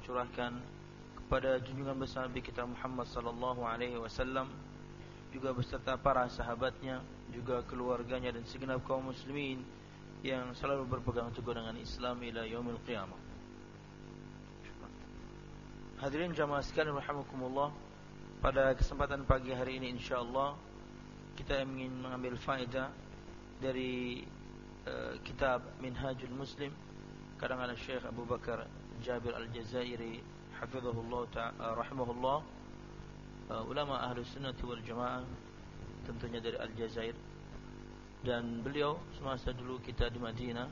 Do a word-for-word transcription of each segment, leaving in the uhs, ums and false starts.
curahkan kepada junjungan besar Nabi kita Muhammad sallallahu alaihi wasallam, juga beserta para sahabatnya, juga keluarganya dan segenap kaum muslimin yang selalu berpegang teguh dengan Islam ila yaumil qiyamah. Hadirin jamaah sekalian rahimakumullah, pada kesempatan pagi hari ini insyaallah kita ingin mengambil faedah dari uh, kitab Minhajul Muslim karangan Syekh Abu Bakar Jabir Al-Jazairi hafizahullah ta'ala rahimahullah, uh, ulama Ahlus Sunnah wal Jamaah, tentunya dari Al-Jazair. Dan beliau semasa dulu kita di Madinah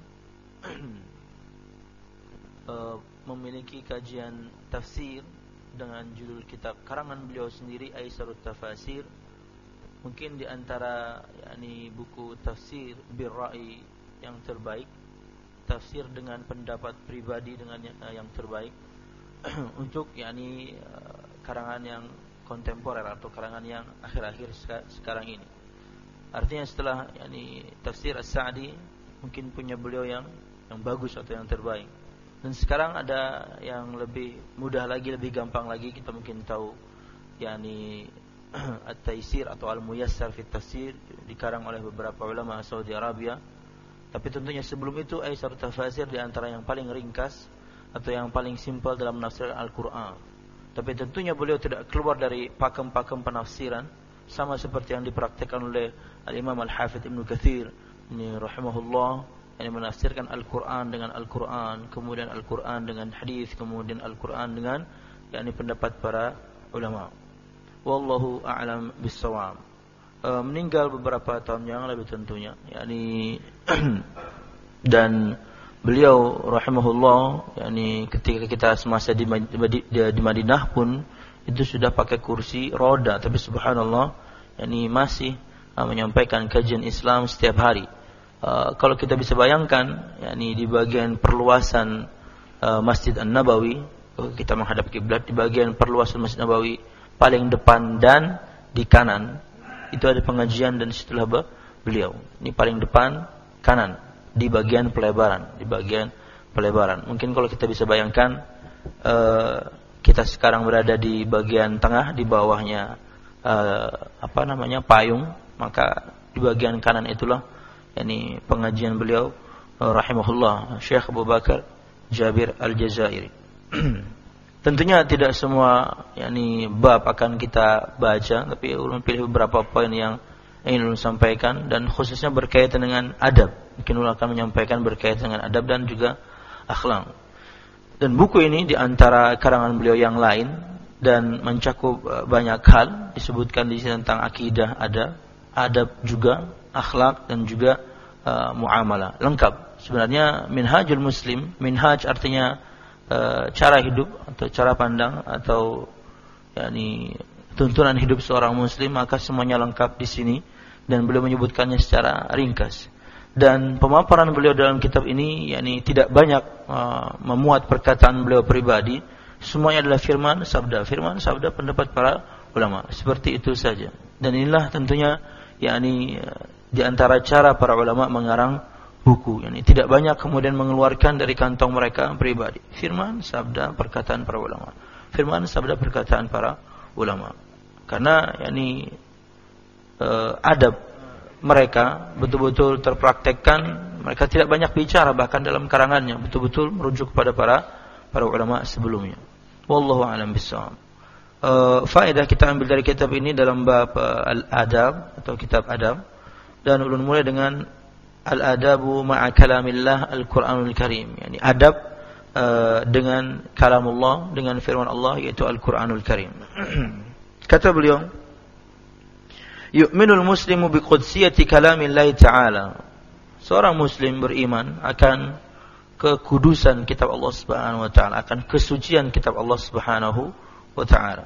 uh, memiliki kajian tafsir dengan judul kitab karangan beliau sendiri Aisarut Tafasir. Mungkin di antara yakni buku tafsir birra'i yang terbaik, tafsir dengan pendapat pribadi dengan yang terbaik untuk yakni uh, karangan yang kontemporer atau karangan yang akhir-akhir sekarang ini. Artinya setelah yakni tafsir As-Sa'di mungkin punya beliau yang yang bagus atau yang terbaik. Dan sekarang ada yang lebih mudah lagi, lebih gampang lagi, kita mungkin tahu yakni At-Taisir atau Al-Muyassar fi Tafsir, dikarang oleh beberapa ulama Saudi Arabia. Tapi tentunya sebelum itu Aisar Tafasir di antara yang paling ringkas atau yang paling simpel dalam menafsir Al-Qur'an. Tapi tentunya beliau tidak keluar dari pakem-pakem penafsiran, sama seperti yang dipraktikkan oleh Al-Imam Al-Hafidh Ibnu Katsir ini rahimahullah, yang menafsirkan Al-Qur'an dengan Al-Qur'an, kemudian Al-Qur'an dengan hadis, kemudian Al-Qur'an dengan yakni pendapat para ulama. Wallahu a'lam bis-shawab. E, meninggal beberapa tahun yang lalu tentunya, yakni dan beliau rahimahullah yakni ketika kita semasa di, di, di Madinah pun itu sudah pakai kursi roda, tapi subhanallah yakni masih uh, menyampaikan kajian Islam setiap hari. Uh, kalau kita bisa bayangkan yakni di bagian perluasan uh, Masjid An-Nabawi, kita menghadap kiblat, di bagian perluasan Masjid Nabawi paling depan dan di kanan itu ada pengajian dan situlah beliau. Ini paling depan kanan di bagian pelebaran, di bagian pelebaran. Mungkin kalau kita bisa bayangkan uh, kita sekarang berada di bagian tengah, di bawahnya uh, apa namanya payung, maka di bagian kanan itulah yakni pengajian beliau uh, rahimahullah Syekh Abu Bakar Jabir Al-Jazairi. Tentunya tidak semua yakni bab akan kita baca, tapi ulun pilih beberapa poin yang ingin ulun sampaikan, dan khususnya berkaitan dengan adab. Mungkin ulun akan menyampaikan berkaitan dengan adab dan juga akhlak. Dan buku ini di antara karangan beliau yang lain dan mencakup banyak hal, disebutkan di sini tentang akidah ada, adab juga, akhlak dan juga uh, muamalah, lengkap. Sebenarnya Minhajul Muslim, minhaj artinya uh, cara hidup atau cara pandang atau yakni tuntunan hidup seorang muslim, maka semuanya lengkap di sini dan beliau menyebutkannya secara ringkas. Dan pemaparan beliau dalam kitab ini yakni tidak banyak uh, memuat perkataan beliau pribadi, semuanya adalah firman sabda, firman sabda pendapat para ulama, seperti itu saja. Dan inilah tentunya yakni uh, di antara cara para ulama mengarang buku, yakni tidak banyak kemudian mengeluarkan dari kantong mereka pribadi, firman sabda perkataan para ulama, firman sabda perkataan para ulama. Karena yakni uh, adab mereka betul-betul terpraktekkan, mereka tidak banyak bicara bahkan dalam karangannya, betul-betul merujuk kepada para para ulama sebelumnya. Wallahu a'lam bissawab. Uh, faedah kita ambil dari kitab ini dalam bab uh, al-adab atau kitab adab, dan ulun mulai dengan al-adabu ma'a kalamillah al-Qur'anul Karim, yakni adab uh, dengan kalamullah, dengan firman Allah, yaitu Al-Qur'anul Karim. Kata beliau, yu'minul muslimu biqudsiyati kalamillahi ta'ala. Seorang muslim beriman akan kekudusan kitab Allah Subhanahu wa taala, akan kesucian kitab Allah Subhanahu wa taala.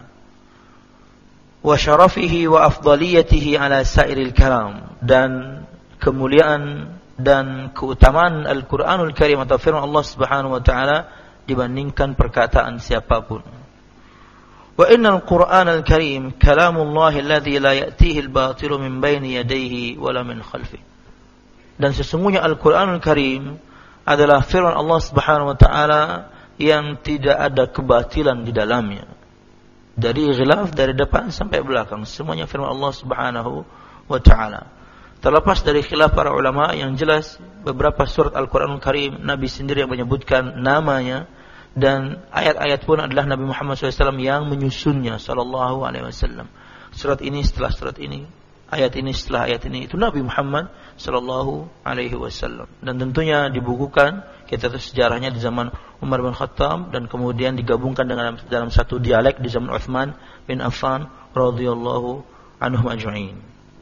Wa syarafihi wa afdaliyatihi ala sairil kalam, dan kemuliaan dan keutamaan Al-Qur'anul Karim atau firman Allah Subhanahu wa taala dibandingkan perkataan siapapun. Wa innal Qur'anal Karim kalamullahi alladzi la ya'tihi al-batilu min baini yadayhi wala min khalfihi. Dan sesungguhnya Al-Qur'anul Karim adalah firman Allah Subhanahu wa taala yang tidak ada kebatilan di dalamnya. Dari ghilaf, dari depan sampai belakang, semuanya firman Allah Subhanahu wa ta'ala. Terlepas dari khilaf para ulama, yang jelas beberapa surat Al-Quranul Karim Nabi sendiri yang menyebutkan namanya, dan ayat-ayat pun adalah Nabi Muhammad shallallahu alaihi wasallam yang menyusunnya sallallahu alaihi wasallam. Surat ini setelah surat ini, ayat ini setelah ayat ini, itu Nabi Muhammad sallallahu alaihi wasallam. Dan tentunya dibukukan, kita tahu sejarahnya di zaman Umar bin Khattab, dan kemudian digabungkan dengan dalam satu dialek di zaman Uthman bin Affan radhiyallahu anhum ajma'in.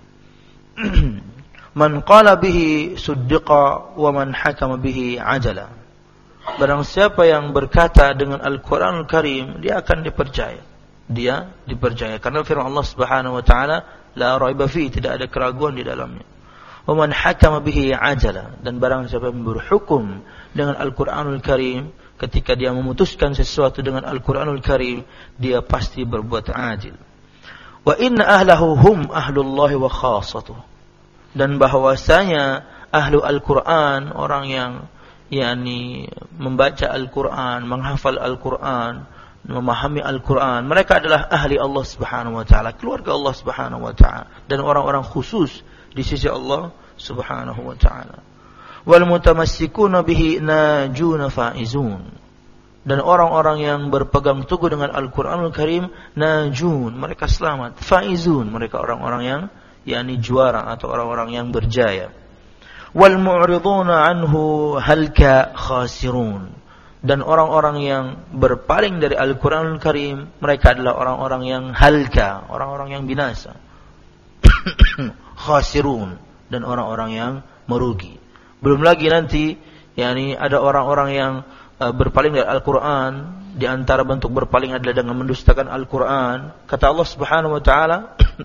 Man qala bihi suddiqa wa man hakama bihi ajala. Barang siapa yang berkata dengan Al-Quranul Karim, dia akan dipercaya. Dia dipercaya karena firman Allah Subhanahu wa taala, la raiba fi, tidak ada keraguan di dalamnya. Wa man hakama bihi ajala, dan barang siapa yang berhukum dengan Al-Quranul Karim, ketika dia memutuskan sesuatu dengan Al-Quranul Karim, dia pasti berbuat adil. Wa inna ahlahu hum ahlullahi wa khassatuh, dan bahwasanya ahlu Al-Quran, orang yang yakni membaca Al-Quran, menghafal Al-Quran, memahami Al-Quran, mereka adalah ahli Allah Subhanahu wa ta'ala, keluarga Allah Subhanahu wa ta'ala, dan orang-orang khusus di sisi Allah Subhanahu wa ta'ala. Wal mutamassikuna bihi najuna faizun, dan orang-orang yang berpegang teguh dengan Al-Quranul Karim, najun, mereka selamat, faizun, mereka orang-orang yang yakni juara atau orang-orang yang berjaya. Wal mu'riduna anhu halka khasirun, dan orang-orang yang berpaling dari Al-Quranul Karim, mereka adalah orang-orang yang halka, orang-orang yang binasa. Khasirun, dan orang-orang yang merugi. Belum lagi nanti yakni ada orang-orang yang uh, berpaling dari Al-Quran. Di antara bentuk berpaling adalah dengan mendustakan Al-Quran. Kata Allah Subhanahu wa ta'ala,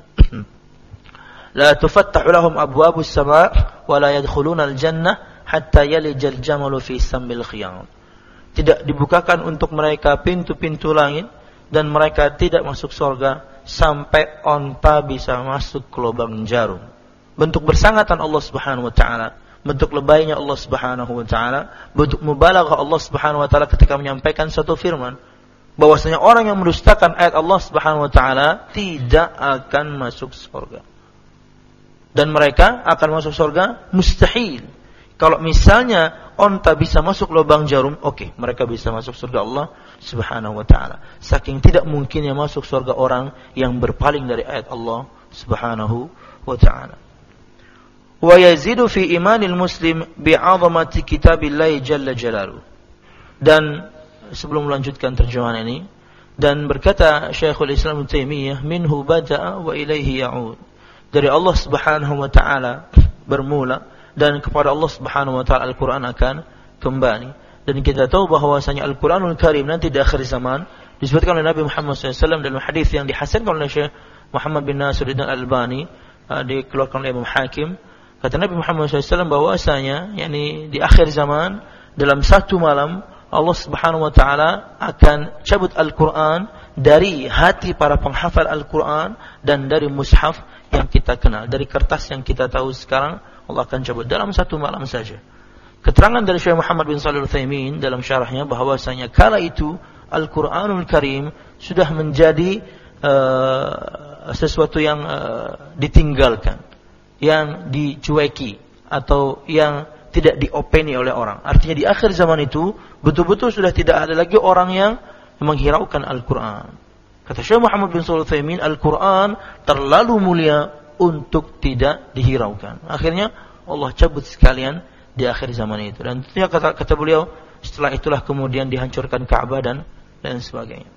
la tufattahu lahum abwabus sama' wa la yadkhuluna al-jannah hatta yalijal jamalu fi sammil khiyam. Tidak dibukakan untuk mereka pintu-pintu langit, dan mereka tidak masuk surga sampai onta bisa masuk ke lubang jarum. Bentuk bersangatan Allah Subhanahu wa ta'ala, bentuk lebaynya Allah Subhanahu wa ta'ala, bentuk mubalaghah Allah Subhanahu wa ta'ala ketika menyampaikan satu firman, bahwasanya orang yang mendustakan ayat Allah Subhanahu wa ta'ala tidak akan masuk surga. Dan mereka akan masuk surga mustahil. Kalau misalnya onta bisa masuk lubang jarum, oke, okay, mereka bisa masuk surga Allah Subhanahu wa ta'ala. Saking tidak mungkinnya masuk surga orang yang berpaling dari ayat Allah Subhanahu wa ta'ala. Wa yazidu fi imanil muslim bi'azamati kitabillahi jalla jalaluh. Dan sebelum melanjutkan terjemahan ini, dan berkata Syekhul Islam Ibnu Taimiyah, minhu bada'a wa ilaihi ya'ud. Dari Allah Subhanahu wa ta'ala bermula, dan kepada Allah Subhanahu wa ta'ala Al-Quran akan kembali. Dan kita tahu bahwasanya Al-Quranul Karim nanti di akhir zaman disebutkan oleh Nabi Muhammad shallallahu alaihi wasallam dalam hadis yang dihasankan oleh Syekh Muhammad bin Nasiruddin Al-Albani, uh, dikeluarkan oleh Imam Hakim. Kata Nabi Muhammad shallallahu alaihi wasallam bahwasanya yakni di akhir zaman dalam satu malam Allah Subhanahu wa ta'ala akan cabut Al-Quran dari hati para penghafal Al-Quran dan dari mushaf yang kita kenal, dari kertas yang kita tahu sekarang, Allah akan cabut dalam satu malam saja. Keterangan dari Syekh Muhammad bin Shalih Al-Utsaimin dalam syarahnya bahwasanya kala itu Al-Quranul Karim sudah menjadi uh, sesuatu yang uh, ditinggalkan, yang dicueki, atau yang tidak diopeni oleh orang. Artinya di akhir zaman itu betul-betul sudah tidak ada lagi orang yang menghiraukan Al-Quran. Kata Syekh Muhammad bin Shalih Al-Utsaimin, Al-Quran terlalu mulia untuk tidak dihiraukan. Akhirnya Allah cabut sekalian di akhir zaman itu. Dan tentunya kata, kata beliau, setelah itulah kemudian dihancurkan Ka'bah dan dan sebagainya.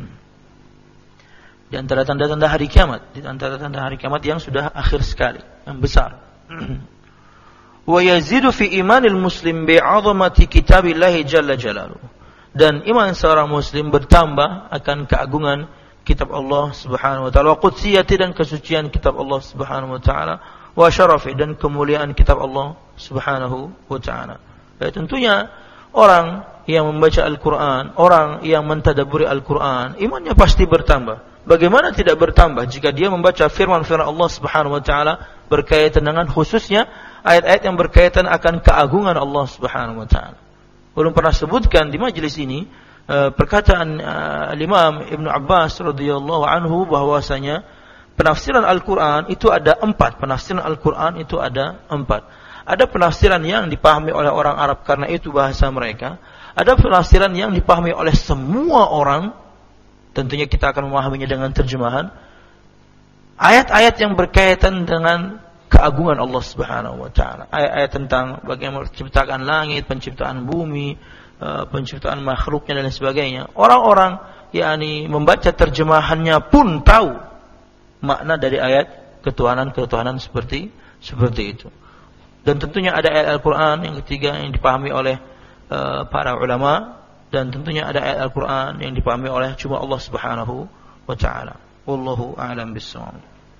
Di antara tanda-tanda hari kiamat, di antara tanda hari kiamat yang sudah akhir sekali, yang besar. Wa yazidu fi imanil muslim bi'azamati kitabillahi jalla jalaluhu. Dan iman seorang muslim bertambah akan keagungan kitab Allah Subhanahu wa ta'ala, wa qudsiyati, dan kesucian kitab Allah Subhanahu wa ta'ala, wa syarafi, dan kemuliaan kitab Allah Subhanahu wa ta'ala. Ya, tentunya orang yang membaca Al-Quran, orang yang mentadabburi Al-Quran, imannya pasti bertambah. Bagaimana tidak bertambah jika dia membaca firman-firman Allah Subhanahu wa ta'ala berkaitan dengan khususnya ayat-ayat yang berkaitan akan keagungan Allah Subhanahu wa ta'ala. Belum pernah sebutkan di majelis ini uh, perkataan uh, Imam Ibnu Abbas radhiyallahu anhu bahwasanya penafsiran Al-Quran itu ada empat. Penafsiran Al-Quran itu ada empat. Ada penafsiran yang dipahami oleh orang Arab karena itu bahasa mereka. Ada penafsiran yang dipahami oleh semua orang. Tentunya kita akan memahaminya dengan terjemahan. Ayat-ayat yang berkaitan dengan keagungan Allah Subhanahu wa taala. Ayat-ayat tentang bagaimana menciptakan langit, penciptaan bumi, penciptaan makhluknya dan sebagainya. Orang-orang yakni membaca terjemahannya pun tahu makna dari ayat ketuhanan-ketuhanan seperti seperti itu. Dan tentunya ada ayat Al-Qur'an yang ketiga yang dipahami oleh uh, para ulama, dan tentunya ada ayat Al-Qur'an yang dipahami oleh cuma Allah Subhanahu wa taala. Wallahu a'lam bis-shawab.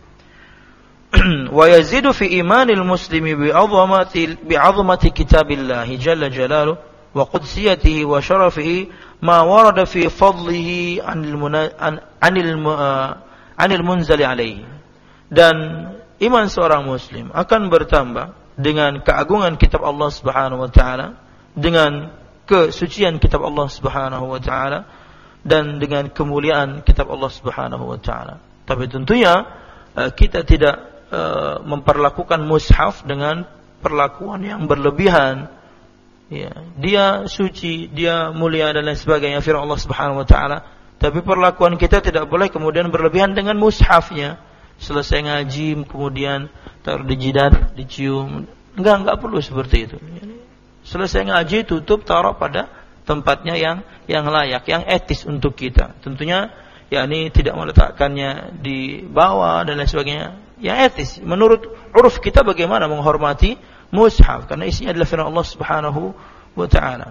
Wa yazidu fi imanil muslimi bi'azamati bi'azamati kitabillah jalla jalaluhu wa qudsiyatihi wa syarafihi ma warada fi fadlihi 'anil an, 'anil uh, 'anil munzali alaihi. Dan iman seorang muslim akan bertambah dengan keagungan kitab Allah Subhanahu wa taala, dengan kesucian kitab Allah Subhanahu wa taala, dan dengan kemuliaan kitab Allah Subhanahu wa taala. Tapi tentunya kita tidak memperlakukan mushaf dengan perlakuan yang berlebihan. Ya, dia suci, dia mulia dan lain sebagainya, firman Allah Subhanahu wa taala. Tapi perlakuan kita tidak boleh kemudian berlebihan dengan mushafnya. Selesai ngaji kemudian taruh di jidat, dicium. Enggak, enggak perlu seperti itu. Selesai ngaji tutup, taruh pada tempatnya yang yang layak, yang etis untuk kita. Tentunya yakni tidak meletakkannya di bawah dan lain sebagainya. Yang etis menurut uruf kita bagaimana menghormati mushaf, karena isinya adalah firman Allah Subhanahu wa taala.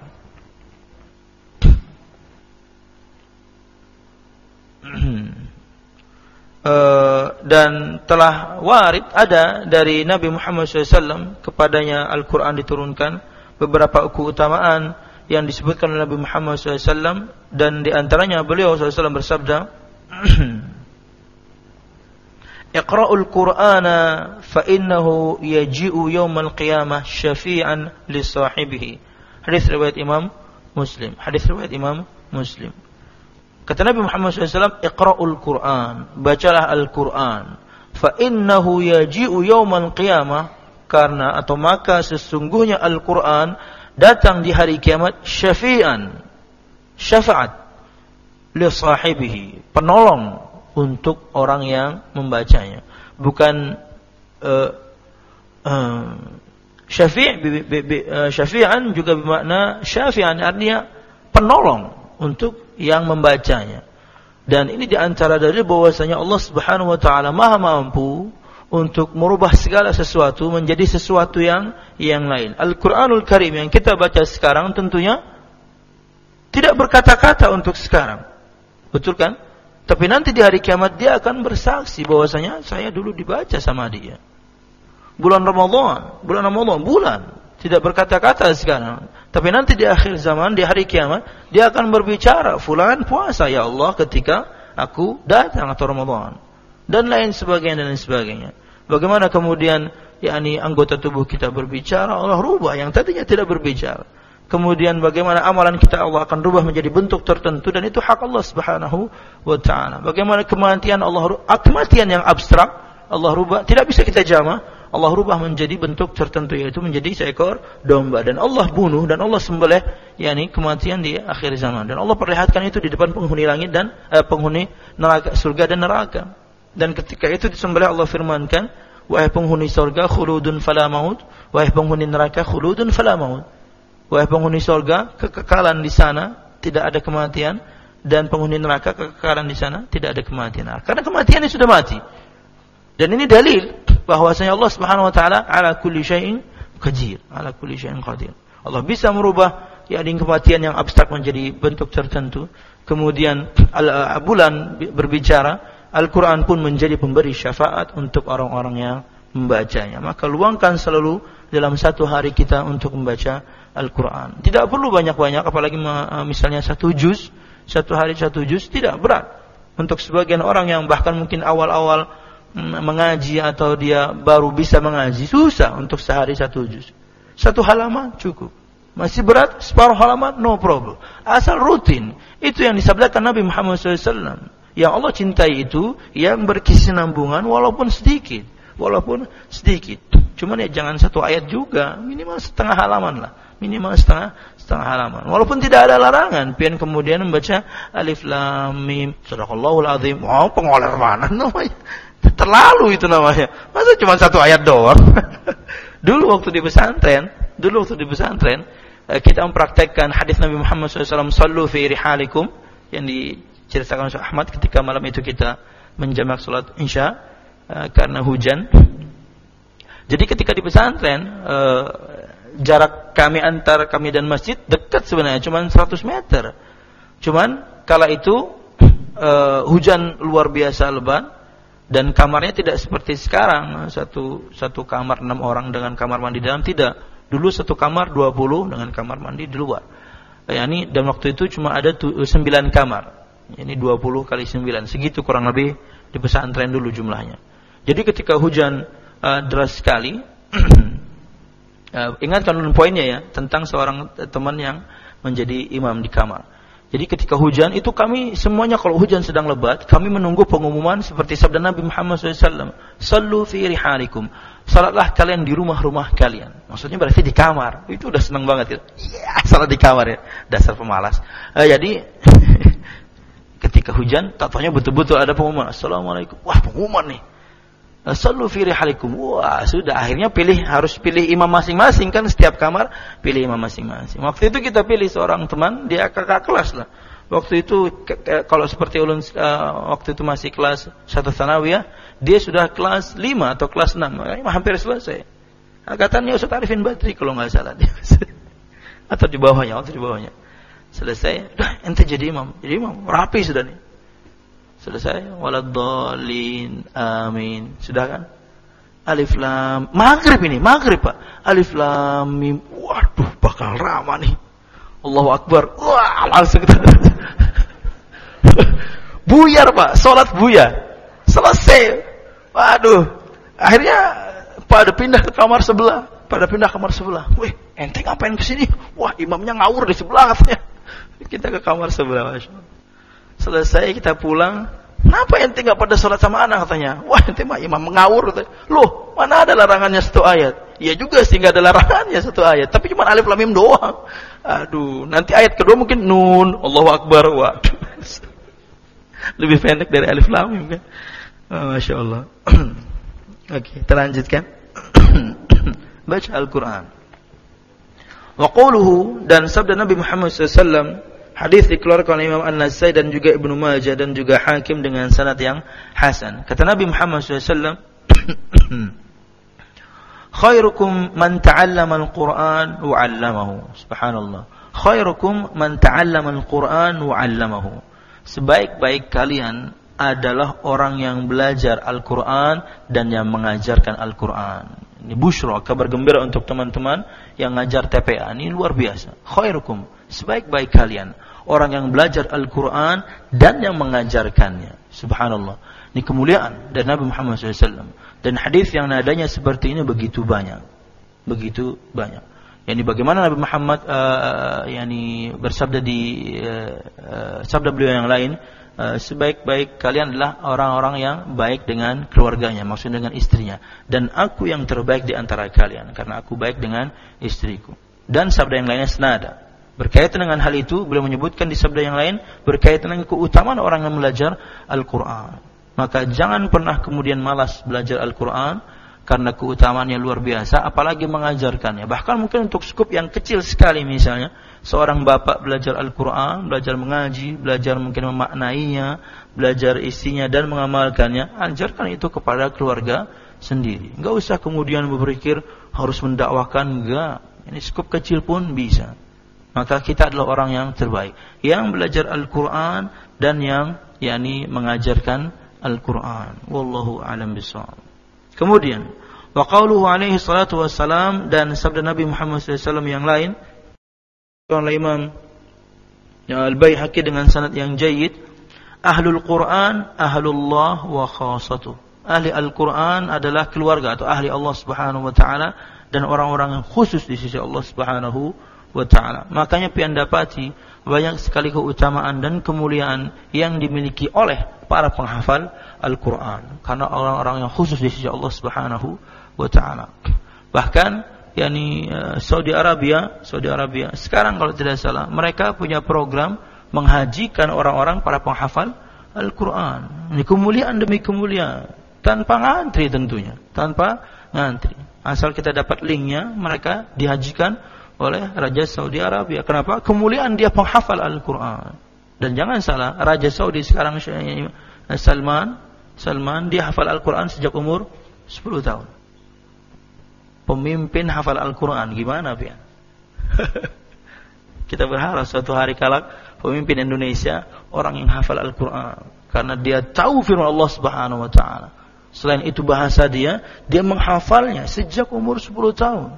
Uh, dan telah warid ada dari Nabi Muhammad shallallahu alaihi wasallam kepadanya Al-Quran diturunkan, beberapa keutamaan yang disebutkan oleh Nabi Muhammad shallallahu alaihi wasallam, dan diantaranya beliau shallallahu alaihi wasallam bersabda, Iqra'ul Qur'ana fa innahu yaji'u yawmal qiyamah syafi'an li sahibihi. Hadis riwayat Imam Muslim. Hadis riwayat Imam Muslim. Kata Nabi Muhammad shallallahu alaihi wasallam, Iqra'ul Qur'an, bacalah Al-Qur'an. Fa innahu yaji'u yawmal qiyamah, karena atau maka sesungguhnya Al-Qur'an datang di hari kiamat syafi'an, syafaat li sahibihi, penolong untuk orang yang membacanya. Bukan uh, uh, syafi' uh, syafi'an juga bermakna syafi'an, artinya penolong untuk yang membacanya. Dan ini diantara dari bahwasanya Allah Subhanahu wa taala Maha mampu untuk merubah segala sesuatu menjadi sesuatu yang yang lain. Al-Qur'anul Karim yang kita baca sekarang tentunya tidak berkata-kata untuk sekarang. Betul kan? Tapi nanti di hari kiamat dia akan bersaksi bahwasanya saya dulu dibaca sama dia. Bulan Ramadan, bulan Ramadan, bulan. Tidak berkata-kata sekarang. Tapi nanti di akhir zaman, di hari kiamat, dia akan berbicara, fulan puasa ya Allah ketika aku datang atau Ramadan. Dan lain sebagainya dan lain sebagainya. Bagaimana kemudian yakni anggota tubuh kita berbicara, Allah rubah yang tadinya tidak berbicara. Kemudian bagaimana amalan kita Allah akan rubah menjadi bentuk tertentu, dan itu hak Allah Subhanahu wa taala. Bagaimana kematian Allah, kematian yang abstrak Allah rubah, tidak bisa kita jamah, Allah rubah menjadi bentuk tertentu, yaitu menjadi seekor domba, dan Allah bunuh dan Allah sembelih, yakni kematian di akhir zaman. Dan Allah perlihatkan itu di depan penghuni langit dan eh, penghuni neraka, surga dan neraka. Dan ketika itu disembelih, Allah firmankan, wahai penghuni surga khuludun fala maut, wahai penghuni neraka khuludun fala maut. Wahai penghuni surga, kekekalan di sana, tidak ada kematian, dan penghuni neraka kekekalan di sana, tidak ada kematian. Karena kematian ini sudah mati. Dan ini dalil bahwasanya Allah Subhanahu wa taala ala kulli syai'in qadir, ala kulli syai'in qadir. Allah bisa merubah yakni kematian yang abstrak menjadi bentuk tertentu. Kemudian al- bulan berbicara, Al-Quran pun menjadi pemberi syafaat untuk orang-orang yang membacanya. Maka luangkan selalu dalam satu hari kita untuk membaca Al-Quran. Tidak perlu banyak-banyak, apalagi misalnya satu juz, satu hari satu juz, tidak berat. Untuk sebagian orang yang bahkan mungkin awal-awal mengaji atau dia baru bisa mengaji, susah untuk sehari satu juz. Satu halaman cukup. Masih berat, separuh halaman, no problem. Asal rutin. Itu yang disabdakan Nabi Muhammad shallallahu alaihi wasallam. Yang Allah cintai itu yang berkesinambungan walaupun sedikit. Walaupun sedikit. Cuman ya jangan satu ayat juga. Minimal setengah halaman lah. Minimal setengah setengah halaman. Walaupun tidak ada larangan. Pian kemudian membaca Alif Lam Mim. Sadaqallahul Azim. Wow, pengoler mana namanya? Terlalu itu namanya. Masa cuma satu ayat doang? Dulu waktu di pesantren. Dulu waktu di pesantren. Kita mempraktekkan hadis Nabi Muhammad shallallahu alaihi wasallam. Sallu fi rihalikum. Yang diceritakan oleh Ahmad ketika malam itu kita menjamak salat Isya. Karena hujan. Jadi ketika di pesantren, uh, jarak kami antar kami dan masjid dekat sebenarnya, cuma seratus meter. Cuman kala itu uh, hujan luar biasa lebat dan kamarnya tidak seperti sekarang, satu satu kamar enam orang dengan kamar mandi dalam, tidak. Dulu satu kamar dua puluh dengan kamar mandi di luar. Yani dan waktu itu cuma ada sembilan kamar. Ini dua puluh kali sembilan, segitu kurang lebih di pesantren dulu jumlahnya. Jadi ketika hujan uh, deras sekali, uh, ingat kan poinnya ya, tentang seorang teman yang menjadi imam di kamar. Jadi ketika hujan itu kami semuanya kalau hujan sedang lebat, kami menunggu pengumuman seperti sabda Nabi Muhammad shallallahu alaihi wasallam, Sallu fi rihalikum. Salatlah kalian di rumah-rumah kalian. Maksudnya berarti di kamar. Itu udah senang banget ya. Iya, salat di kamar ya. Dasar pemalas. Uh, jadi ketika hujan, tatanya betul-betul ada pengumuman. Assalamualaikum. Wah, pengumuman nih. Sallu fi rihalikum. Wah, sudah akhirnya pilih, harus pilih imam masing-masing kan, setiap kamar pilih imam masing-masing. Waktu itu kita pilih seorang teman, dia kakak kelas lah. Waktu itu ke, ke, kalau seperti ulun uh, waktu itu masih kelas satu tsanawiyah, dia sudah kelas lima atau kelas enam, hampir selesai. Angkatannya Ustaz Arifin Badri kalau enggak salah dia. Atau di bawahnya, atau di bawahnya. Selesai, dah ente jadi imam. Jadi imam rapi sudah nih. Selesai, waladdallin, amin. Sudah kan? Alif Lam, maghrib ini, maghrib Pak. Alif Lam Mim. Waduh, bakal ramah nih. Allahu Akbar. Wah, langsung kita. Buyar Pak, salat buyar. Selesai. Waduh. Akhirnya pada pindah ke kamar sebelah. Pada pindah ke kamar sebelah. Wih, ente ngapain ke sini? Wah, imamnya ngawur di sebelah katanya. Kita ke kamar sebelah, Masya Allah. Selesai kita pulang, kenapa ente nggak pada sholat sama anak katanya? Wah, ente mah imam mengawur katanya. Loh, mana ada larangannya satu ayat? Iya juga sih nggak ada larangannya satu ayat, tapi cuma alif lam mim doang. Aduh, nanti ayat kedua mungkin nun, Allahu Akbar. Waduh, lebih pendek dari alif lam mim kan? Oh, Masya Allah. Oke, kita lanjutkan. Baca Al-Quran. Wa qawluhu, dan sabda Nabi Muhammad shallallahu alaihi wasallam. Hadis dikeluarkan oleh Imam An-Nasai dan juga Ibnu Majah dan juga Hakim dengan sanad yang hasan. Kata Nabi Muhammad shallallahu alaihi wasallam, khairukum man ta'allama al-Qur'an wa 'allamahu. Subhanallah. Khairukum man ta'allama al-Qur'an wa 'allamahu. Sebaik-baik kalian adalah orang yang belajar Al-Qur'an dan yang mengajarkan Al-Qur'an. Ini busyra, kabar gembira untuk teman-teman yang ngajar T P A. Ini luar biasa. Khairukum, sebaik-baik kalian, orang yang belajar Al-Quran dan yang mengajarkannya. Subhanallah. Ini kemuliaan dari Nabi Muhammad shallallahu alaihi wasallam. Dan hadis yang nadanya seperti ini begitu banyak. Begitu banyak. Yani bagaimana Nabi Muhammad uh, yani bersabda di uh, uh, sabda beliau yang lain, uh, sebaik-baik kalian adalah orang-orang yang baik dengan keluarganya, maksudnya dengan istrinya. Dan aku yang terbaik di antara kalian, karena aku baik dengan istriku. Dan sabda yang lainnya senada. Berkaitan dengan hal itu, beliau menyebutkan di sabda yang lain, berkaitan dengan keutamaan orang yang belajar Al-Quran. Maka jangan pernah kemudian malas belajar Al-Quran, karena keutamaannya luar biasa, apalagi mengajarkannya. Bahkan mungkin untuk skup yang kecil sekali misalnya, seorang bapak belajar Al-Quran, belajar mengaji, belajar mungkin memaknainya, belajar isinya dan mengamalkannya, ajarkan itu kepada keluarga sendiri. Enggak usah kemudian berpikir harus mendakwakan, enggak. Ini skup kecil pun bisa. Maka kita adalah orang yang terbaik, yang belajar Al-Quran dan yang yakni mengajarkan Al-Quran. Wallahu a'lam bishawab. Kemudian, wa qauluhu alaihi salatu wassalam, dan sabda Nabi Muhammad shallallahu alaihi wasallam yang lain oleh Imam Al-Baihaqi dengan sanad yang jayyid, ahlul Quran ahlullah wa khassatuh. Ahli Al-Quran adalah keluarga atau ahli Allah Subhanahu wa taala dan orang-orang yang khusus di sisi Allah Subhanahu wa ta'ala. Makanya pian dapati banyak sekali keutamaan dan kemuliaan yang dimiliki oleh para penghafal Al-Quran, karena orang-orang yang khusus di sisi Allah Subhanahu wa ta'ala. Bahkan yakni Saudi Arabia, Saudi Arabia sekarang kalau tidak salah, mereka punya program menghajikan orang-orang para penghafal Al-Quran. Ini kemuliaan demi kemuliaan, tanpa ngantri tentunya, tanpa ngantri. Asal kita dapat linknya, mereka dihajikan oleh Raja Saudi Arabia. Kenapa? Kemuliaan dia penghafal Al-Quran. Dan jangan salah, Raja Saudi sekarang Salman, Salman dia hafal Al-Quran sejak umur sepuluh tahun. Pemimpin hafal Al-Quran, gimana Pian? Kita berharap suatu hari kelak pemimpin Indonesia orang yang hafal Al-Quran, karena dia tahu firman Allah Subhanahu wa ta'ala. Selain itu bahasa dia, dia menghafalnya sejak umur sepuluh tahun.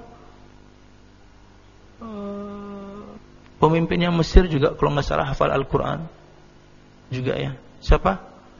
Pemimpinnya Mesir juga kalau nggak salah hafal Al-Quran juga ya. Siapa?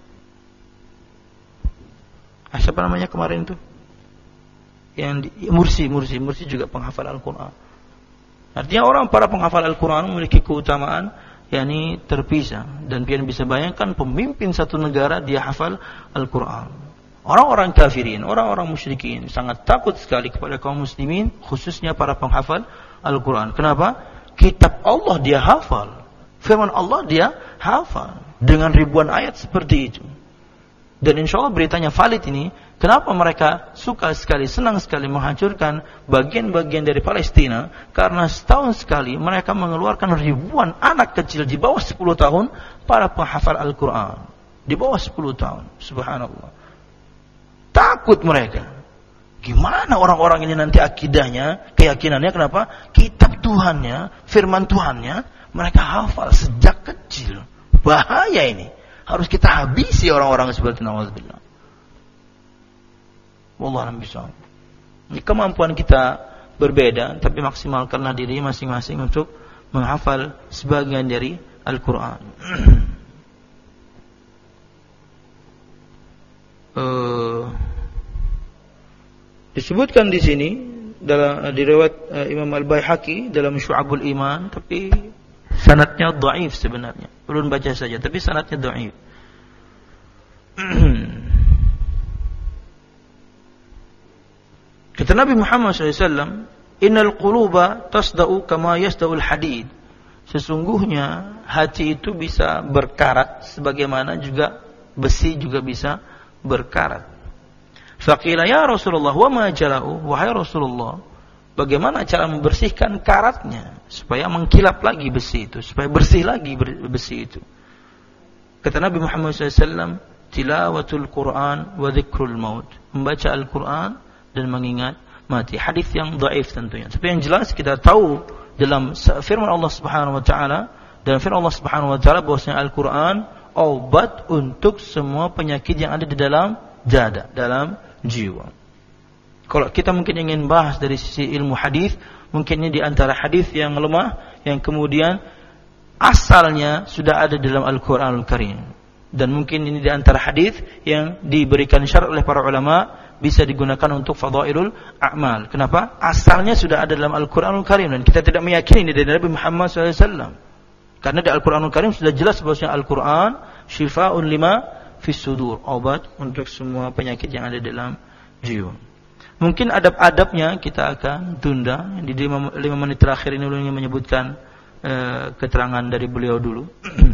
Ah, siapa namanya kemarin itu? Yang di, Mursi, Mursi, Mursi juga penghafal Al-Quran. Artinya orang para penghafal Al-Quran memiliki keutamaan yakni terpisah. Dan pian bisa bayangkan pemimpin satu negara dia hafal Al-Quran. Orang-orang kafirin, orang-orang musyrikin sangat takut sekali kepada kaum muslimin, khususnya para penghafal Al-Quran. Kenapa? Kitab Allah dia hafal, firman Allah dia hafal dengan ribuan ayat seperti itu. Dan insya Allah beritanya valid ini. Kenapa mereka suka sekali, senang sekali menghancurkan bagian-bagian dari Palestina? Karena setahun sekali mereka mengeluarkan ribuan anak kecil di bawah sepuluh tahun para penghafal Al-Quran. Di bawah sepuluh tahun, subhanallah. Takut mereka. Gimana orang-orang ini nanti akidahnya, keyakinannya, kenapa? Kitab Tuhannya, firman Tuhannya, mereka hafal sejak kecil. Bahaya ini. Harus kita habisi orang-orang seperti na'udzubillah. Wallahualam bishawab. Ini kemampuan kita berbeda, tapi maksimalkanlah diri masing-masing untuk menghafal sebagian dari Al-Quran. uh, disebutkan di sini dalam diriwayat uh, Imam Al-Baihaqi dalam Syu'abul Iman, tapi sanadnya dhaif sebenarnya. Belum baca saja, tapi sanadnya dhaif. Kata Nabi Muhammad shallallahu alaihi wasallam, "Innal quluba tasda'u kama yasda'ul hadid." Sesungguhnya hati itu bisa berkarat sebagaimana juga besi juga bisa berkarat. Faqila ya Rasulullah wa ma jala'u? Wahai Rasulullah, bagaimana cara membersihkan karatnya supaya mengkilap lagi besi itu, supaya bersih lagi besi itu? Kata Nabi Muhammad shallallahu alaihi wasallam, "Tilawatul Quran wa dzikrul maut." Membaca Al-Quran dan mengingat mati. Hadis yang dhaif tentunya. Tapi yang jelas kita tahu dalam firman Allah Subhanahu wa taala, dan firman Allah Subhanahu wa taala bahwasanya Al-Quran obat untuk semua penyakit yang ada di dalam dada, dalam jiwa. Kalau kita mungkin ingin bahas dari sisi ilmu hadis, mungkin ini di antara hadis yang lemah yang kemudian asalnya sudah ada dalam Al-Qur'anul Karim. Dan mungkin ini di antara hadis yang diberikan syarat oleh para ulama bisa digunakan untuk fadailul a'mal. Kenapa? Asalnya sudah ada dalam Al-Qur'anul Karim dan kita tidak meyakini ini dari Nabi Muhammad shallallahu alaihi wasallam. Karena di Al-Qur'anul Karim sudah jelas bahwasanya Al-Qur'an syifaa'un lima fis sudur, obat untuk semua penyakit yang ada dalam jiwa. Mungkin adab-adabnya kita akan tunda. Di lima, lima menit terakhir ini ulun ingin menyebutkan uh, keterangan dari beliau dulu.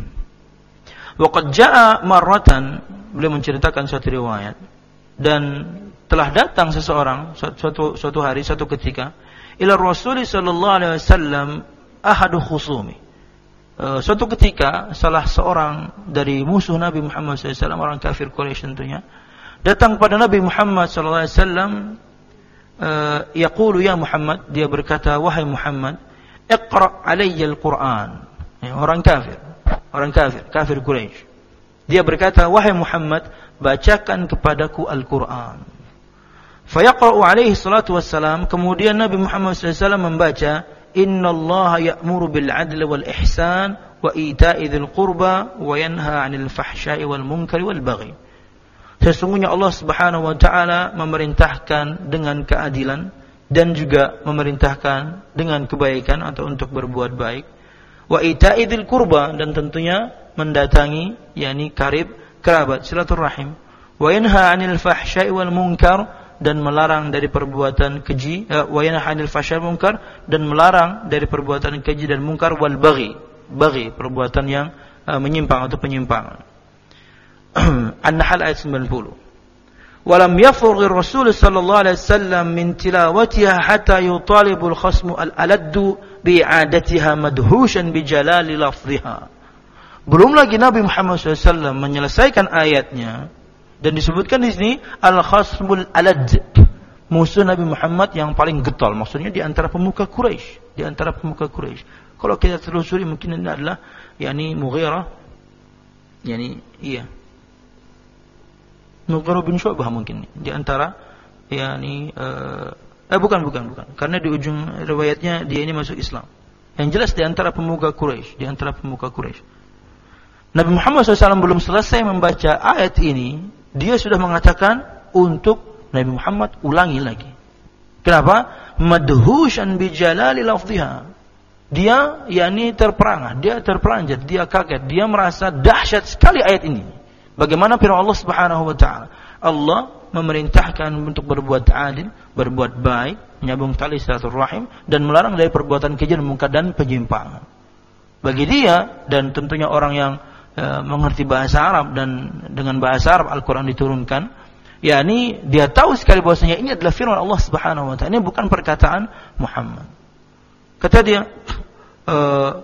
Waqad jaa marratan, beliau menceritakan suatu riwayat, dan telah datang seseorang suatu suatu hari, suatu ketika, ila Rasul sallallahu alaihi wasallam ahadu khusumi. Uh, suatu ketika salah seorang dari musuh Nabi Muhammad shallallahu alaihi wasallam, orang kafir Quraisy tentunya, datang pada Nabi Muhammad sallallahu alaihi wasallam, uh, yaqulu ya Muhammad, dia berkata, wahai Muhammad, iqra alayya al-Quran. Ya, orang kafir, orang kafir, kafir Quraisy. Dia berkata, wahai Muhammad, bacakan kepadaku Al-Quran. Fayaqra'u alaihi salatu wassalam, kemudian Nabi Muhammad sallallahu alaihi wasallam membaca, Inna Allah ya'muru bil adli wal ihsan wa ita'i dzil qurba wa yanha 'anil fahsya'i wal munkari wal baghi. Sesungguhnya Allah Subhanahu wa taala memerintahkan dengan keadilan dan juga memerintahkan dengan kebaikan atau untuk berbuat baik. Wa ita'idil qurba, dan tentunya mendatangi yakni karib, kerabat, silaturahim. Wa yanha 'anil fahsya'i wal munkar, dan melarang dari perbuatan keji. Wa yanha 'anil fahsya'i wal munkar, dan melarang dari perbuatan keji dan munkar. Wal baghi, baghi perbuatan yang uh, menyimpang atau penyimpangan. An-Nahl ayat sembilan puluh. Walam yafrugh Rasul sallallahu alaihi wasallam min tilawatiha hatta yutalibul khasmu al-aladdu bi'adatiha madhushan bijalali lafziha. Belum lagi Nabi Muhammad shallallahu alaihi wasallam menyelesaikan ayatnya, dan disebutkan di sini al-khasmul alad, musuh Nabi Muhammad yang paling getol, maksudnya di antara pemuka Quraisy, di antara pemuka Quraisy. Kalau kita telusuri mungkin ini adalah yakni Mughirah, yakni iya Mughirah bin Syu'bah mungkin di antara yakni uh, eh bukan bukan bukan karena di ujung riwayatnya dia ini masuk Islam. Yang jelas di antara pemuka Quraisy, di antara pemuka Quraisy. Nabi Muhammad shallallahu alaihi wasallam belum selesai membaca ayat ini, dia sudah mengatakan untuk Nabi Muhammad ulangi lagi. Kenapa? Madhushan bi jalali lafdhiha. Dia yakni terperangah, dia terperanjat, dia kaget, dia merasa dahsyat sekali ayat ini. Bagaimana firman Allah Subhanahu wa taala? Allah memerintahkan untuk berbuat adil, berbuat baik, menyambung tali silaturahim, dan melarang dari perbuatan keji dan munkar dan penyimpangan. Bagi dia, dan tentunya orang yang e, mengerti bahasa Arab, dan dengan bahasa Arab Al-Quran diturunkan, yakni dia tahu sekali bahwasanya ini adalah firman Allah Subhanahu wa taala, ini bukan perkataan Muhammad. Kata dia, e,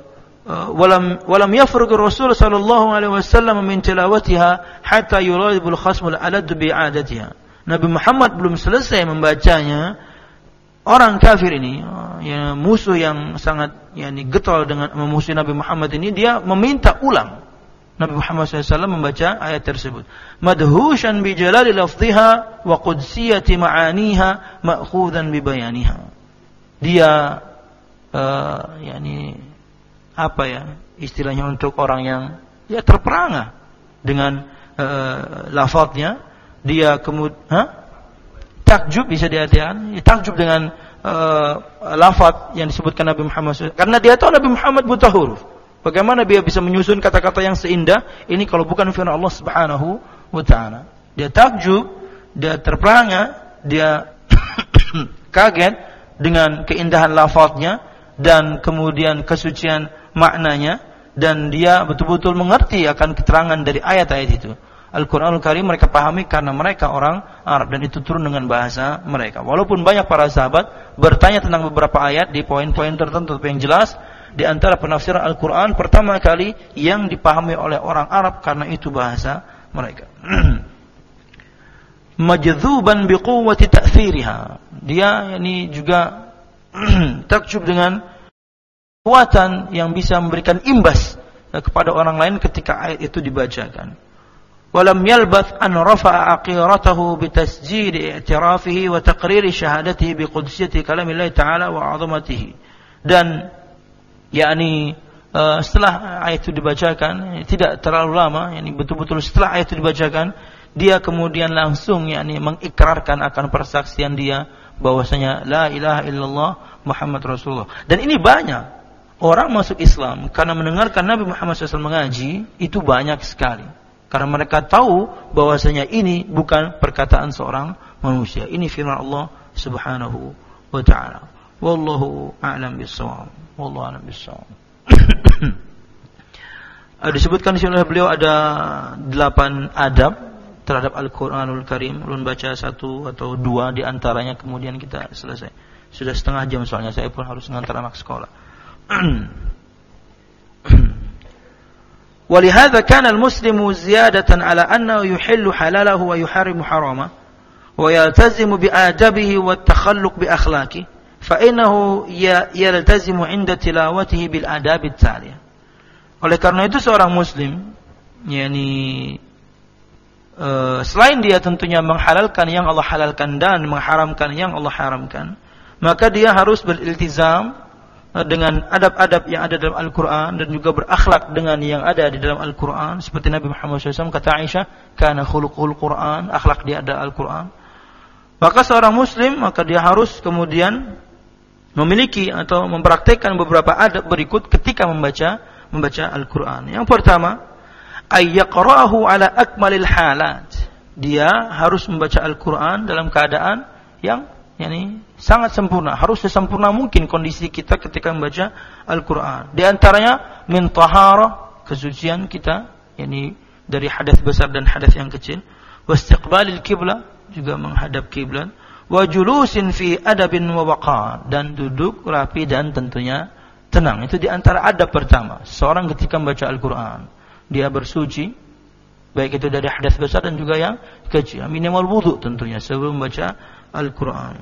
ولم ولم يفرغ الرسول صلى الله عليه وسلم من تلاوتها حتى يراد الخصم الألد بعادتها. Nabi Muhammad belum selesai membacanya, orang kafir ini, ya, musuh yang sangat yakni getol dengan memusuhi Nabi Muhammad ini, dia meminta ulang Nabi Muhammad shallallahu alaihi wasallam membaca ayat tersebut. Madhushan bi jalali lafdhiha wa qudsiyati ma'aniha ma'khudhan bi bayaniha. Dia uh, yakni apa ya istilahnya untuk orang yang ya terperangah dengan uh, lafadznya, dia kemudian takjub, bisa diartikan ya, takjub dengan uh, lafadz yang disebutkan Nabi Muhammad shallallahu alaihi wasallam, karena dia tahu Nabi Muhammad buta huruf. Bagaimana dia bisa menyusun kata-kata yang seindah ini kalau bukan firman Allah Subhanahu wa taala? Dia takjub, dia terperangah, dia kaget dengan keindahan lafadznya dan kemudian kesucian maknanya, dan dia betul-betul mengerti akan keterangan dari ayat-ayat itu. Al-Quranul Karim mereka pahami karena mereka orang Arab, dan itu turun dengan bahasa mereka. Walaupun banyak para sahabat bertanya tentang beberapa ayat di poin-poin tertentu, tapi yang jelas di antara penafsiran Al-Quran pertama kali yang dipahami oleh orang Arab karena itu bahasa mereka. Majdzuban biquwwati ta'thiriha. Dia ini juga takjub dengan kekuatan yang bisa memberikan imbas kepada orang lain ketika ayat itu dibacakan. Walam yalbath an rafa'a aqiratahu bitasjid i'tirafihi wa taqrir syahadatihi biqudsiyati kalamillah ta'ala wa 'azamatihi. Dan yakni uh, setelah ayat itu dibacakan tidak terlalu lama, yakni betul-betul setelah ayat itu dibacakan, dia kemudian langsung yakni mengikrarkan akan persaksian dia bahwasanya la ilaha illallah Muhammad Rasulullah. Dan ini banyak orang masuk Islam karena mendengarkan Nabi Muhammad shallallahu alaihi wasallam mengaji, itu banyak sekali. Karena mereka tahu bahwasanya ini bukan perkataan seorang manusia. Ini firman Allah Subhanahu wa ta'ala. Wallahu a'lam bis-shawab. Wallahu a'lam bis-shawab. Disebutkan di sini oleh beliau ada delapan adab terhadap Al-Quranul Karim. Ulun baca satu atau dua di antaranya, kemudian kita selesai. Sudah setengah jam soalnya, saya pun harus mengantar anak sekolah. ولهذا كان المسلم زيادة على أنه يحل حلاله ويحرم حرامه ويلتزم بآدابه والتخلق بأخلاقه فإنه يلتزم عند تلاوته بالآداب التالية. Oleh karena itu seorang muslim yakni uh, selain dia tentunya menghalalkan yang Allah halalkan dan mengharamkan yang Allah haramkan, maka dia harus beriltizam dengan adab-adab yang ada dalam Al-Quran dan juga berakhlak dengan yang ada di dalam Al-Quran. Seperti Nabi Muhammad shallallahu alaihi wasallam kata Aisyah, kana khuluqul Quran, akhlak dia ada Al-Quran. Maka seorang muslim, maka dia harus kemudian memiliki atau mempraktikkan beberapa adab berikut ketika membaca membaca Al-Quran. Yang pertama, ayyaqra'ahu ala akmalil halat. Dia harus membaca Al-Quran dalam keadaan yang yakni sangat sempurna. Harus sesempurna mungkin kondisi kita ketika membaca Al-Quran. Di antaranya min taharah, kesucian kita, yakni dari hadas besar dan hadas yang kecil. Wastiqbalil qiblah, juga menghadap kiblat. Wa julusin fi adabin wa waqar, dan duduk rapi dan tentunya tenang. Itu di antara adab pertama seorang ketika membaca Al-Quran. Dia bersuci, baik itu dari hadas besar dan juga yang kecil. Minimal wudu tentunya sebelum membaca Al-Quran.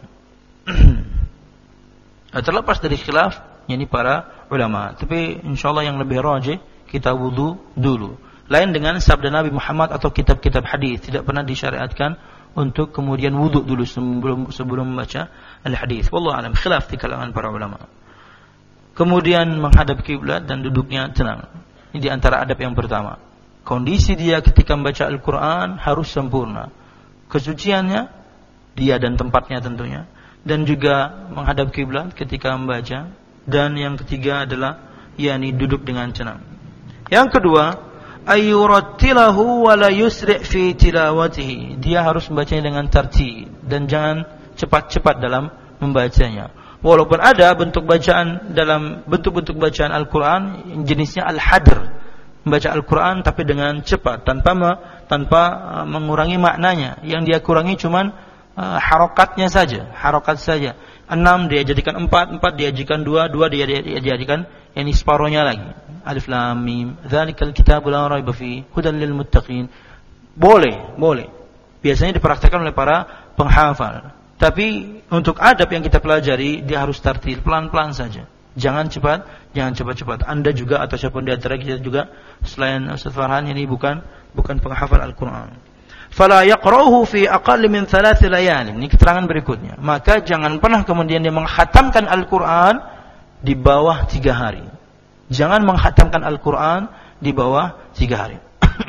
Terlepas dari khilaf yakni para ulama, tapi insyaallah yang lebih rajih kita wudu dulu. Lain dengan sabda Nabi Muhammad atau kitab-kitab hadis, tidak pernah disyariatkan untuk kemudian wudu dulu sebelum sebelum membaca al-hadis. Wallahu alam, khilaf di kalangan para ulama. Kemudian menghadap kiblat dan duduknya tenang. Ini di antara adab yang pertama. Kondisi dia ketika membaca Al-Quran harus sempurna. Kesuciannya, dia dan tempatnya tentunya. Dan juga menghadap kiblat ketika membaca. Dan yang ketiga adalah yakni duduk dengan tenang. Yang kedua, ayyurattilahu wa la yusri' fi tilawatihi. Dia harus membacanya dengan tertib dan jangan cepat-cepat dalam membacanya. Walaupun ada bentuk bacaan dalam bentuk-bentuk bacaan Al-Quran jenisnya al-hadr, membaca Al-Quran tapi dengan cepat tanpa me, tanpa uh, mengurangi maknanya. Yang dia kurangi cuman uh, harokatnya saja, harokat saja. Enam dia jadikan empat, empat dia jadikan dua, dua dia, dia, dia jadikan yang separuhnya lagi. Alif lam mim, dzalikal kitabul la raiba fi hudan lil muttaqin. Boleh, boleh. Biasanya dipraktikkan oleh para penghafal. Tapi untuk adab yang kita pelajari dia harus tartil, pelan-pelan saja. Jangan cepat, jangan cepat-cepat. Anda juga atau siapapun di antara kita juga selain Ustaz Farhan ini bukan bukan penghafal Al-Qur'an. Fala yaqra'uhu fi aqall min thalath layal. Ini keterangan berikutnya. Maka jangan pernah kemudian dia menghatamkan Al-Qur'an di bawah tiga hari. Jangan menghatamkan Al-Quran di bawah tiga hari.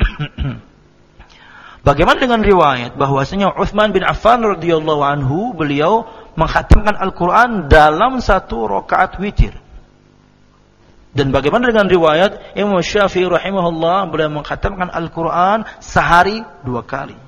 Bagaimana dengan riwayat bahwasanya Utsman bin Affan radhiyallahu anhu beliau menghatamkan Al-Quran dalam satu rakaat witir. Dan bagaimana dengan riwayat Imam Syafi'i rahimahullah beliau menghatamkan Al-Quran sehari dua kali.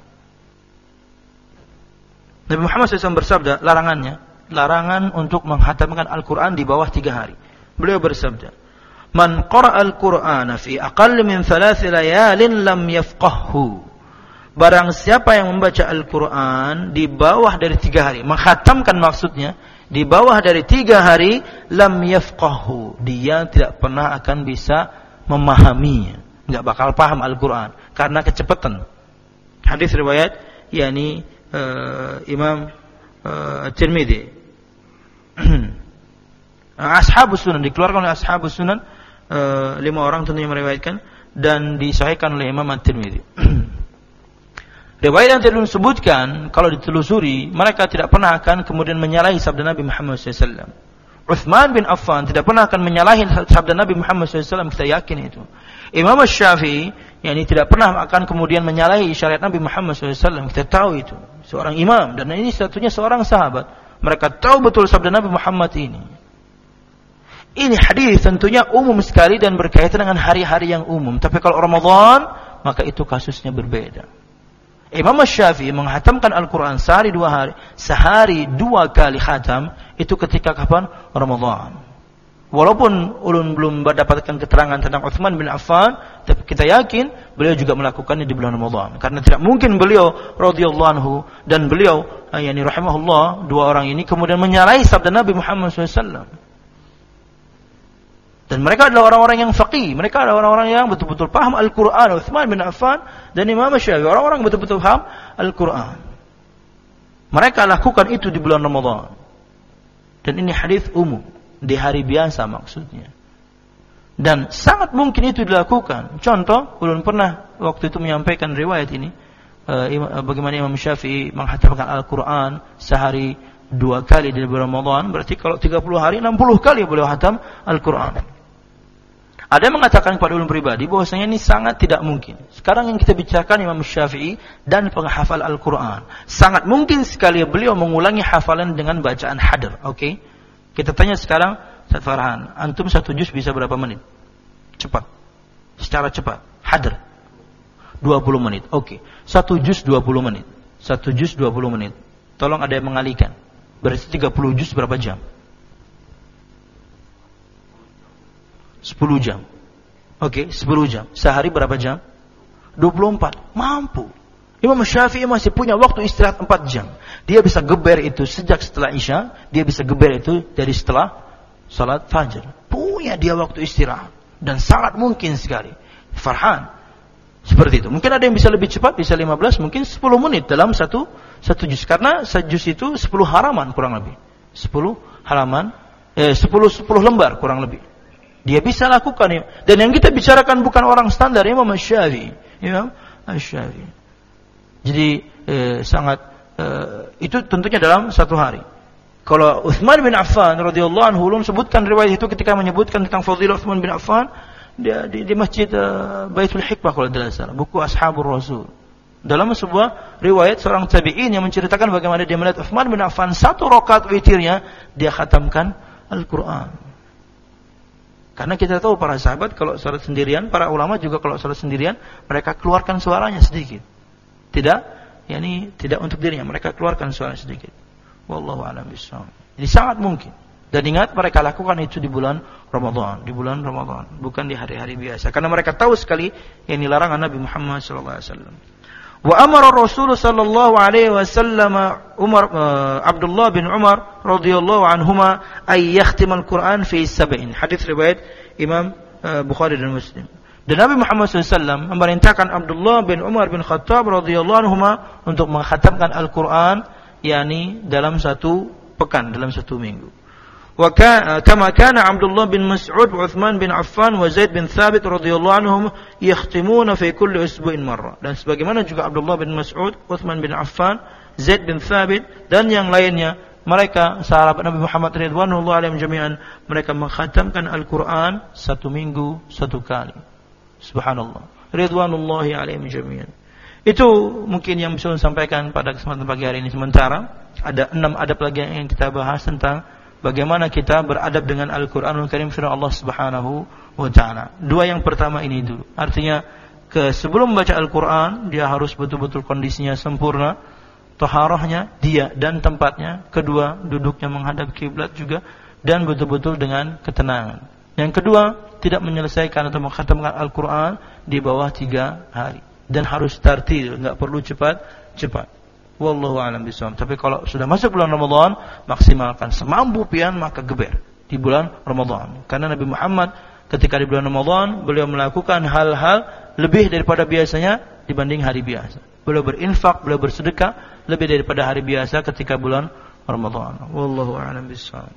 Nabi Muhammad shallallahu alaihi wasallam bersabda, larangannya, larangan untuk menghatamkan Al-Quran di bawah tiga hari. Beliau bersabda, man qara'a al-Qur'ana fi aqall min thalath layalin lam yafqahhu. Barang siapa yang membaca Al-Quran di bawah dari tiga hari, menghatamkan maksudnya di bawah dari tiga hari, lam yafqahhu, dia tidak pernah akan bisa memahaminya, enggak bakal paham Al-Quran karena kecepatan. Hadis riwayat yakni uh, Imam uh, Tirmidzi. Ashabus Sunan, dikeluarkan oleh Ashabus Sunan, uh, lima orang tentunya meriwayatkan dan disahihkan oleh Imam At-Tirmidzi. Riwayat yang tadi disebutkan kalau ditelusuri mereka tidak pernah akan kemudian menyalahi sabda Nabi Muhammad shallallahu alaihi wasallam. Utsman bin Affan tidak pernah akan menyalahi sabda Nabi Muhammad shallallahu alaihi wasallam, kita yakin itu. Imam Syafi'i yakni tidak pernah akan kemudian menyalahi syariat Nabi Muhammad shallallahu alaihi wasallam, kita tahu itu. Seorang imam dan ini satunya seorang sahabat. Mereka tahu betul sabda Nabi Muhammad ini. Ini hadis tentunya umum sekali dan berkaitan dengan hari-hari yang umum. Tapi kalau Ramadan, maka itu kasusnya berbeda. Imam Syafi'i menghatamkan Al-Quran sehari dua hari, sehari dua kali khatam, itu ketika kapan? Ramadan. Walaupun ulun belum mendapatkan keterangan tentang Utsman bin Affan, tapi kita yakin beliau juga melakukannya di bulan Ramadan. Karena tidak mungkin beliau radhiyallahu anhu dan beliau yani rahimahullah, dua orang ini kemudian menyalahi sabda Nabi Muhammad shallallahu alaihi wasallam. Dan mereka adalah orang-orang yang faqih, mereka adalah orang-orang yang betul-betul paham Al-Quran. Utsman bin Affan dan Imam Syafi'i, orang-orang yang betul-betul paham Al-Quran. Mereka lakukan itu di bulan Ramadan. Dan ini hadis umum, di hari biasa maksudnya. Dan sangat mungkin itu dilakukan. Contoh, ulun pernah waktu itu menyampaikan riwayat ini, uh, bagaimana Imam Syafi'i menghatamkan Al-Quran sehari dua kali di bulan Ramadan. Berarti kalau tiga puluh hari, enam puluh kali beliau hatam Al-Quran. Ada yang mengatakan kepada ulun pribadi bahwasanya ini sangat tidak mungkin. Sekarang yang kita bicarakan Imam Syafi'i dan penghafal Al-Quran. Sangat mungkin sekali beliau mengulangi hafalan dengan bacaan hadr. Oke? Okay? Kita tanya sekarang, Ustaz Farhan, antum satu juz bisa berapa menit? Cepat. Secara cepat. Hadr. dua puluh menit. Oke. Okay. Satu juz dua puluh menit. Satu juz dua puluh menit. Tolong ada yang mengalihkan. Berarti tiga puluh juz berapa jam? sepuluh jam. Oke, okay, sepuluh jam. Sehari berapa jam? dua puluh empat. Mampu. Imam Syafi'i masih punya waktu istirahat empat jam. Dia bisa geber itu sejak setelah Isya, dia bisa geber itu dari setelah salat Fajr. Punya dia waktu istirahat dan sangat mungkin sekali. Farhan seperti itu. Mungkin ada yang bisa lebih cepat, bisa lima belas, mungkin sepuluh menit dalam satu satu juz. Karena satu juz itu sepuluh halaman kurang lebih. sepuluh halaman eh sepuluh sepuluh lembar kurang lebih. Dia bisa lakukan ya. Dan yang kita bicarakan bukan orang standar, Imam Syafi'i. Imam Syafi'i. Jadi eh, sangat eh, itu tentunya dalam satu hari. Kalau Utsman bin Affan radhiyallahu anhu ulun sebutkan riwayat itu ketika menyebutkan tentang fadilah Utsman bin Affan dia di, di masjid uh, Baitul Hikmah kalau tidak salah, buku Ashabur Rasul. Dalam sebuah riwayat seorang tabi'in yang menceritakan bagaimana dia melihat Utsman bin Affan satu rakaat witirnya dia khatamkan Al-Qur'an. Karena kita tahu para sahabat kalau salat sendirian, para ulama juga kalau salat sendirian, mereka keluarkan suaranya sedikit. Tidak, yakni tidak untuk dirinya, mereka keluarkan suara sedikit. Wallahu a'lam bishawab. Jadi sangat mungkin. Dan ingat mereka lakukan itu di bulan Ramadan, di bulan Ramadan, bukan di hari-hari biasa. Karena mereka tahu sekali yang dilarangan Nabi Muhammad sallallahu alaihi wasallam. Wa amara Rasul sallallahu alaihi wasallam Umar uh, Abdullah bin Umar radhiyallahu anhuma ay yakhtim al-Qur'an fi sab'in. Hadis riwayat Imam uh, Bukhari dan Muslim. Dan Nabi Muhammad sallallahu alaihi wasallam memerintahkan Abdullah bin Umar bin Khattab radhiyallahu anhuma untuk mengkhatamkan Al-Qur'an yakni dalam satu pekan, dalam satu minggu. Wa kama kana Abdullah bin Mas'ud wa Utsman bin Affan wa Zaid bin Thabit radhiyallahu anhum yakhtimuna fi kulli usbu'in marrah. Dan sebagaimana juga Abdullah bin Mas'ud, Utsman bin Affan, Zaid bin Thabit dan yang lainnya, mereka sahabat Nabi Muhammad radhiyallahu alaihim jami'an, mereka mengkhatamkan Al-Qur'an satu minggu satu kali. Subhanallah. Ridwanullahi alaihim jami'an. Itu mungkin yang bisa saya sampaikan pada kesempatan pagi hari ini. Sementara ada enam adab lagi yang kita bahas tentang bagaimana kita beradab dengan Al-Quranul Karim firman Allah Subhanahu wa taala. Dua yang pertama ini dulu. Artinya ke sebelum membaca Al-Quran dia harus betul-betul kondisinya sempurna, taharahnya dia dan tempatnya. Kedua, duduknya menghadap kiblat juga dan betul-betul dengan ketenangan. Yang kedua, tidak menyelesaikan atau mengkhatamkan Al-Quran di bawah tiga hari dan harus tartil, enggak perlu cepat-cepat. Wallahu a'lam bishawab. Tapi kalau sudah masuk bulan Ramadan, maksimalkan semampu pian maka geber di bulan Ramadan. Karena Nabi Muhammad ketika di bulan Ramadan beliau melakukan hal-hal lebih daripada biasanya dibanding hari biasa. Beliau berinfak, beliau bersedekah lebih daripada hari biasa ketika bulan Ramadan. Wallahu a'lam bishawab.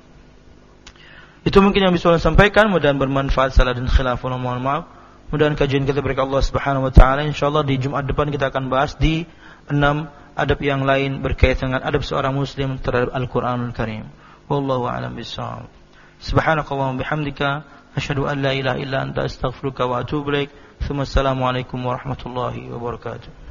Itu mungkin yang bisa saya sampaikan, mudah-mudahan bermanfaat. Salah dan khilaf, mohon maaf. Mudah-mudahan kajian kita berkat Allah Subhanahu wa taala. Insyaallah di Jumat depan kita akan bahas di enam adab yang lain berkaitan dengan adab seorang muslim terhadap Al-Qur'anul Karim. Wallahu a'lam bishawab. Subhanakallahumma bihamdika asyhadu an la ilaha illa anta astaghfiruka wa atubu ilaik. Assalamualaikum warahmatullahi wabarakatuh.